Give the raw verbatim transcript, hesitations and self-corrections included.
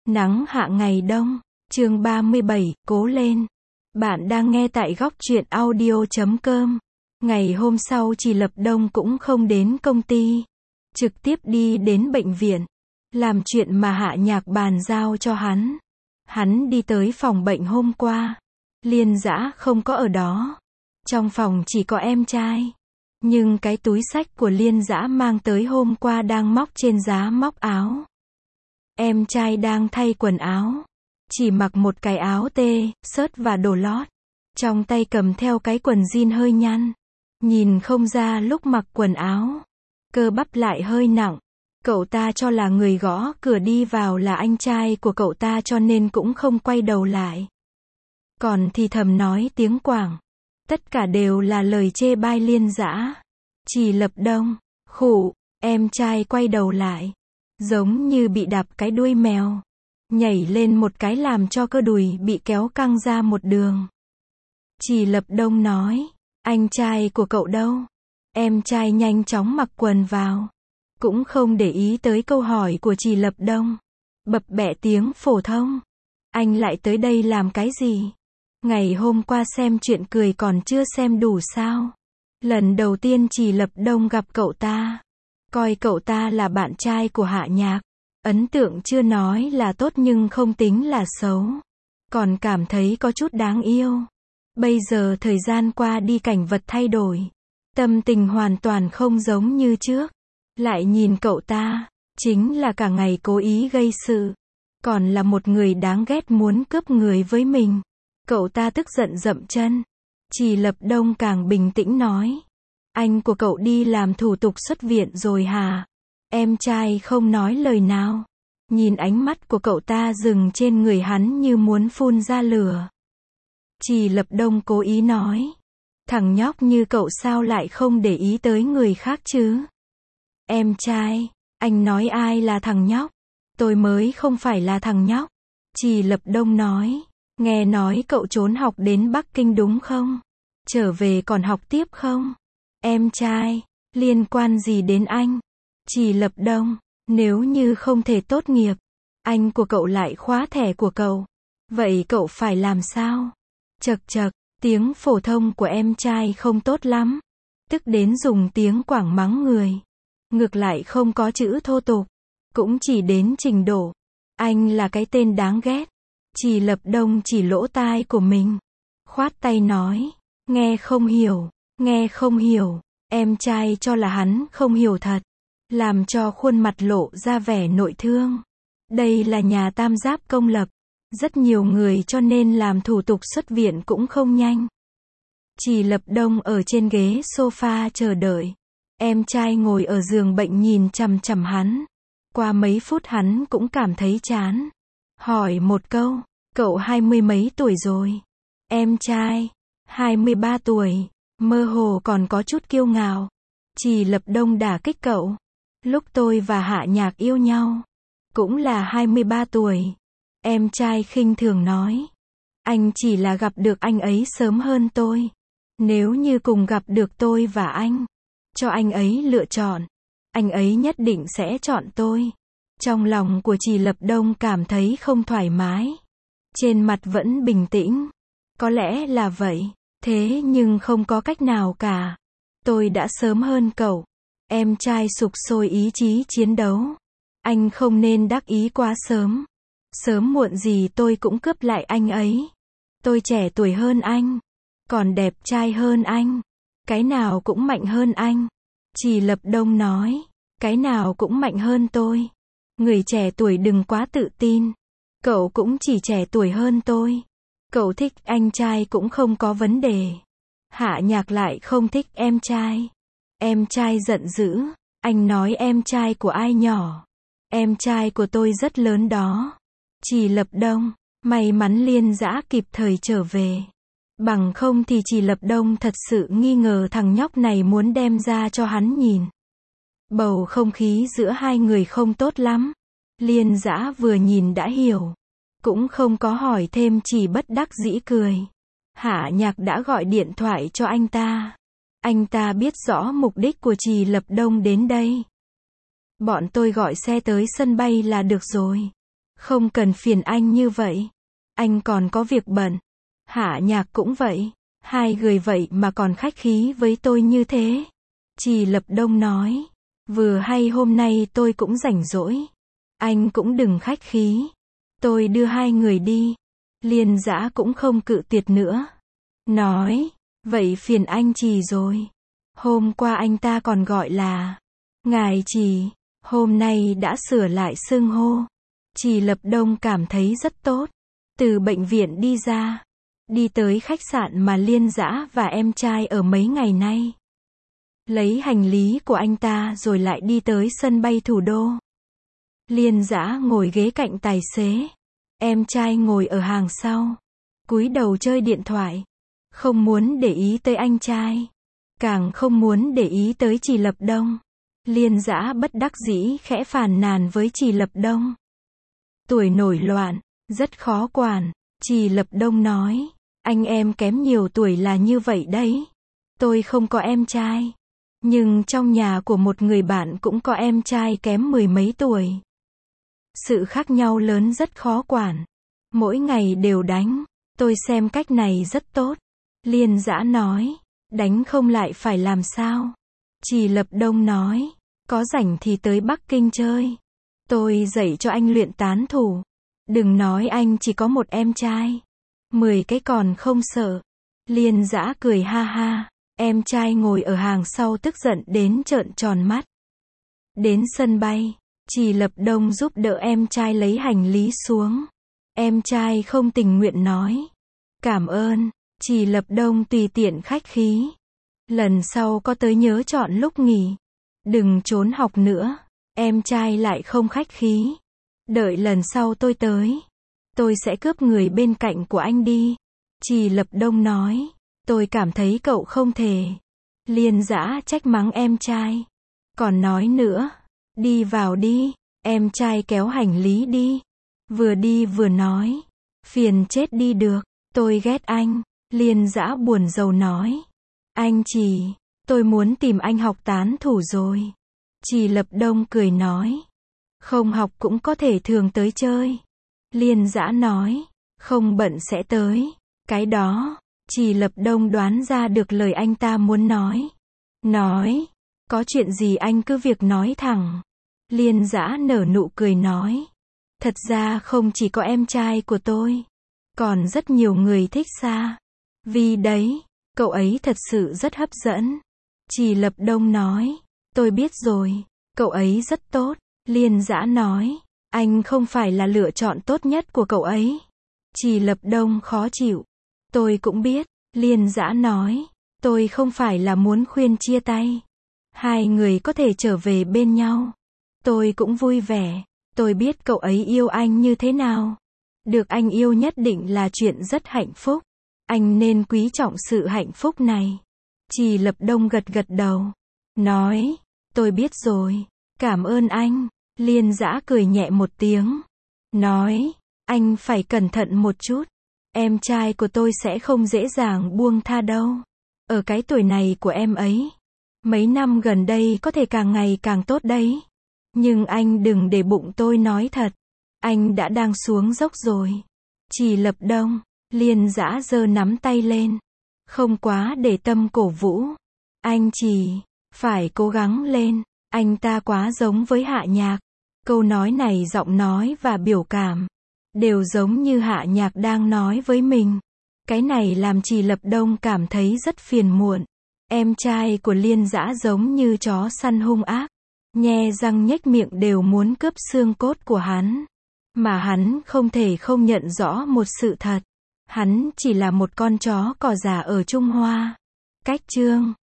Nắng hạ ngày đông. Chương ba mươi bảy, cố lên. Bạn đang nghe tại góc truyện audio chấm com. Ngày hôm sau Trì Lập Đông cũng không đến công ty, trực tiếp đi đến bệnh viện, làm chuyện mà Hạ Nhạc bàn giao cho hắn. Hắn đi tới phòng bệnh hôm qua, Liên Dã không có ở đó. Trong phòng chỉ có em trai. Nhưng cái túi xách của Liên Dã mang tới hôm qua đang móc trên giá móc áo. Em trai đang thay quần áo, chỉ mặc một cái áo tê, xớt và đồ lót. Trong tay cầm theo cái quần jean hơi nhăn. Nhìn không ra lúc mặc quần áo, cơ bắp lại hơi nặng. Cậu ta cho là người gõ cửa đi vào là anh trai của cậu ta cho nên cũng không quay đầu lại. Còn thì thầm nói tiếng Quảng. Tất cả đều là lời chê bai Liên Dã. Trì Lập Đông, khụ, em trai quay đầu lại, giống như bị đạp cái đuôi mèo, nhảy lên một cái làm cho cơ đùi bị kéo căng ra một đường. Trì Lập Đông nói, anh trai của cậu đâu? Em trai nhanh chóng mặc quần vào, cũng không để ý tới câu hỏi của Trì Lập Đông. Bập bẹ tiếng phổ thông. Anh lại tới đây làm cái gì? Ngày hôm qua xem chuyện cười còn chưa xem đủ sao? Lần đầu tiên Trì Lập Đông gặp cậu ta, coi cậu ta là bạn trai của Hạ Nhạc. Ấn tượng chưa nói là tốt nhưng không tính là xấu. Còn cảm thấy có chút đáng yêu. Bây giờ thời gian qua đi cảnh vật thay đổi. Tâm tình hoàn toàn không giống như trước. Lại nhìn cậu ta, chính là cả ngày cố ý gây sự. Còn là một người đáng ghét muốn cướp người với mình. Cậu ta tức giận dậm chân. Trì Lập Đông càng bình tĩnh nói. Anh của cậu đi làm thủ tục xuất viện rồi hả? Em trai không nói lời nào. Nhìn ánh mắt của cậu ta dừng trên người hắn như muốn phun ra lửa. Trì Lập Đông cố ý nói. Thằng nhóc như cậu sao lại không để ý tới người khác chứ? Em trai, anh nói ai là thằng nhóc? Tôi mới không phải là thằng nhóc. Trì Lập Đông nói. Nghe nói cậu trốn học đến Bắc Kinh đúng không? Trở về còn học tiếp không? Em trai, liên quan gì đến anh? Trì Lập Đông, nếu như không thể tốt nghiệp, anh của cậu lại khóa thẻ của cậu. Vậy cậu phải làm sao? Chậc chậc, tiếng phổ thông của em trai không tốt lắm. Tức đến dùng tiếng Quảng mắng người. Ngược lại không có chữ thô tục. Cũng chỉ đến trình độ. Anh là cái tên đáng ghét. Trì Lập Đông chỉ lỗ tai của mình. Khoát tay nói. Nghe không hiểu. Nghe không hiểu. Em trai cho là hắn không hiểu thật. Làm cho khuôn mặt lộ ra vẻ nội thương. Đây là nhà tam giáp công lập. Rất nhiều người cho nên làm thủ tục xuất viện cũng không nhanh. Trì Lập Đông ở trên ghế sofa chờ đợi. Em trai ngồi ở giường bệnh nhìn chằm chằm hắn. Qua mấy phút hắn cũng cảm thấy chán. Hỏi một câu. Cậu hai mươi mấy tuổi rồi? Em trai. hai mươi ba tuổi. Mơ hồ còn có chút kiêu ngạo. Trì Lập Đông đả kích cậu. Lúc tôi và Hạ Nhạc yêu nhau, cũng là hai mươi ba tuổi. Em trai khinh thường nói. Anh chỉ là gặp được anh ấy sớm hơn tôi. Nếu như cùng gặp được tôi và anh, cho anh ấy lựa chọn, anh ấy nhất định sẽ chọn tôi. Trong lòng của Trì Lập Đông cảm thấy không thoải mái. Trên mặt vẫn bình tĩnh. Có lẽ là vậy. Thế nhưng không có cách nào cả. Tôi đã sớm hơn cậu. Em trai sục sôi ý chí chiến đấu. Anh không nên đắc ý quá sớm. Sớm muộn gì tôi cũng cướp lại anh ấy. Tôi trẻ tuổi hơn anh. Còn đẹp trai hơn anh. Cái nào cũng mạnh hơn anh. Trì Lập Đông nói. Cái nào cũng mạnh hơn tôi. Người trẻ tuổi đừng quá tự tin. Cậu cũng chỉ trẻ tuổi hơn tôi. Cậu thích anh trai cũng không có vấn đề. Hạ Nhạc lại không thích em trai. Em trai giận dữ. Anh nói em trai của ai nhỏ? Em trai của tôi rất lớn đó. Trì Lập Đông, may mắn Liên Dã kịp thời trở về. Bằng không thì Trì Lập Đông thật sự nghi ngờ thằng nhóc này muốn đem ra cho hắn nhìn. Bầu không khí giữa hai người không tốt lắm. Liên Dã vừa nhìn đã hiểu. Cũng không có hỏi thêm, chỉ bất đắc dĩ cười. Hạ Nhạc đã gọi điện thoại cho anh ta. Anh ta biết rõ mục đích của Trì Lập Đông đến đây. Bọn tôi gọi xe tới sân bay là được rồi. Không cần phiền anh như vậy. Anh còn có việc bận. Hạ Nhạc cũng vậy. Hai người vậy mà còn khách khí với tôi như thế. Trì Lập Đông nói. Vừa hay hôm nay tôi cũng rảnh rỗi. Anh cũng đừng khách khí. Tôi đưa hai người đi. Liên Dã cũng không cự tuyệt nữa. Nói. Vậy phiền anh Trì rồi. Hôm qua anh ta còn gọi là ngài Trì. Hôm nay đã sửa lại xưng hô. Trì Lập Đông cảm thấy rất tốt. Từ bệnh viện đi ra. Đi tới khách sạn mà Liên Dã và em trai ở mấy ngày nay. Lấy hành lý của anh ta rồi lại đi tới sân bay thủ đô. Liên Dã ngồi ghế cạnh tài xế. Em trai ngồi ở hàng sau. Cúi đầu chơi điện thoại. Không muốn để ý tới anh trai. Càng không muốn để ý tới Trì Lập Đông. Liên Dã bất đắc dĩ khẽ phàn nàn với Trì Lập Đông. Tuổi nổi loạn, rất khó quản. Trì Lập Đông nói. Anh em kém nhiều tuổi là như vậy đấy. Tôi không có em trai. Nhưng trong nhà của một người bạn cũng có em trai kém mười mấy tuổi. Sự khác nhau lớn rất khó quản. Mỗi ngày đều đánh. Tôi xem cách này rất tốt. Liên Dã nói. Đánh không lại phải làm sao? Trì Lập Đông nói. Có rảnh thì tới Bắc Kinh chơi. Tôi dạy cho anh luyện tán thủ. Đừng nói anh chỉ có một em trai. Mười cái còn không sợ. Liên Dã cười ha ha. Em trai ngồi ở hàng sau tức giận đến trợn tròn mắt. Đến sân bay. Trì Lập Đông giúp đỡ em trai lấy hành lý xuống. Em trai không tình nguyện nói. Cảm ơn. Trì Lập Đông tùy tiện khách khí. Lần sau có tới nhớ chọn lúc nghỉ. Đừng trốn học nữa. Em trai lại không khách khí. Đợi lần sau tôi tới. Tôi sẽ cướp người bên cạnh của anh đi. Trì Lập Đông nói. Tôi cảm thấy cậu không thể. Liên Dã trách mắng em trai. Còn nói nữa. Đi vào đi. Em trai kéo hành lý đi. Vừa đi vừa nói. Phiền chết đi được. Tôi ghét anh. Liên Dã buồn rầu nói. Anh Trì. Tôi muốn tìm anh học tán thủ rồi. Trì Lập Đông cười nói. Không học cũng có thể thường tới chơi. Liên Dã nói. Không bận sẽ tới. Cái đó. Trì Lập Đông đoán ra được lời anh ta muốn nói. Nói. Có chuyện gì anh cứ việc nói thẳng. Liên Dã nở nụ cười nói. Thật ra không chỉ có em trai của tôi. Còn rất nhiều người thích Sa. Vì đấy. Cậu ấy thật sự rất hấp dẫn. Trì Lập Đông nói. Tôi biết rồi. Cậu ấy rất tốt. Liên Dã nói. Anh không phải là lựa chọn tốt nhất của cậu ấy. Trì Lập Đông khó chịu. Tôi cũng biết. Liên Dã nói. Tôi không phải là muốn khuyên chia tay. Hai người có thể trở về bên nhau. Tôi cũng vui vẻ. Tôi biết cậu ấy yêu anh như thế nào. Được anh yêu nhất định là chuyện rất hạnh phúc. Anh nên quý trọng sự hạnh phúc này. Trì Lập Đông gật gật đầu. Nói. Tôi biết rồi. Cảm ơn anh. Liên Dã cười nhẹ một tiếng. Nói. Anh phải cẩn thận một chút. Em trai của tôi sẽ không dễ dàng buông tha đâu. Ở cái tuổi này của em ấy. Mấy năm gần đây có thể càng ngày càng tốt đấy. Nhưng anh đừng để bụng tôi nói thật. Anh đã đang xuống dốc rồi. Trì Lập Đông. Liên Dã giơ nắm tay lên. Không quá để tâm cổ vũ. Anh Trì. Phải cố gắng lên. Anh ta quá giống với Hạ Nhạc. Câu nói này giọng nói và biểu cảm. Đều giống như Hạ Nhạc đang nói với mình. Cái này làm Trì Lập Đông cảm thấy rất phiền muộn. Em trai của Liên Dã giống như chó săn hung ác. Nhe răng nhếch miệng đều muốn cướp xương cốt của hắn. Mà hắn không thể không nhận rõ một sự thật. Hắn chỉ là một con chó cò già ở Trung Hoa. Cách chương